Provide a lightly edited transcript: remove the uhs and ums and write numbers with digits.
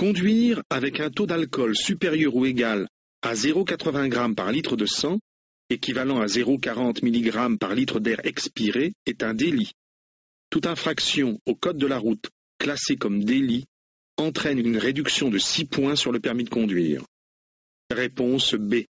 Conduire avec un taux d'alcool supérieur ou égal à 0,80 g par litre de sang, équivalent à 0,40 mg par litre d'air expiré, est un délit. Toute infraction au code de la route classée comme délit entraîne une réduction de 6 points sur le permis de conduire. Réponse B.